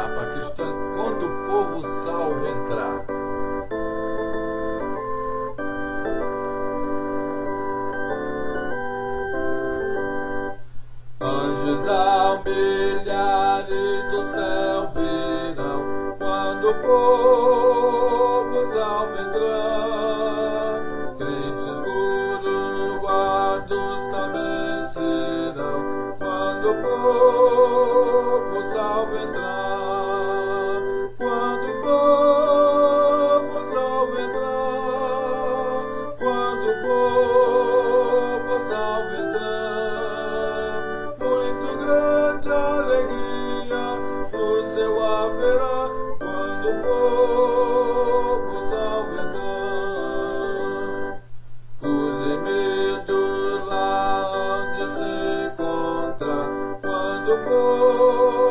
etapa cristã quando o povo salvo entrar. Anjos ao milhares do céu virão quando o povo salvo entrar. Crentes guardados também serão quando o povo salvo entrar. Quando o povo salvo entrar. Quando o povo salvo entrar. Muito grande alegria no céu haverá quando o povo salvo entrar. Os gemidos lá onde se encontra quando o povo